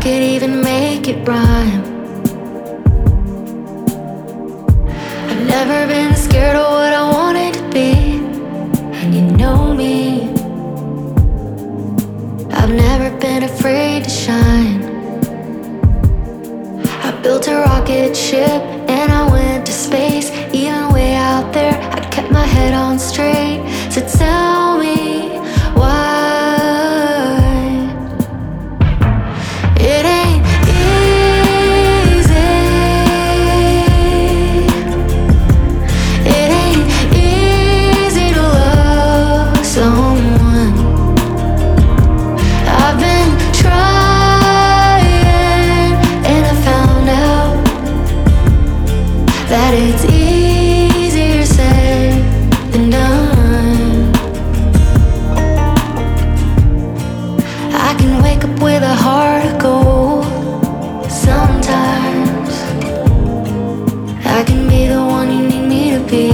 could even make it rhyme. I've never been scared of what I wanted to be, and you know me. I've never been afraid to shine. I built a rocket ship and I went to space. Even way out there, I kept my head on straight. So tell me why it ain't easy. It ain't easy to love someone. I've been trying and I found out that it's easier said than done. I can wake up with a heart of gold. Sometimes I can be the one you need me to be.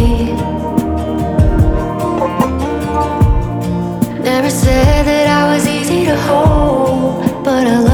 Never said that I was easy to hold, but I love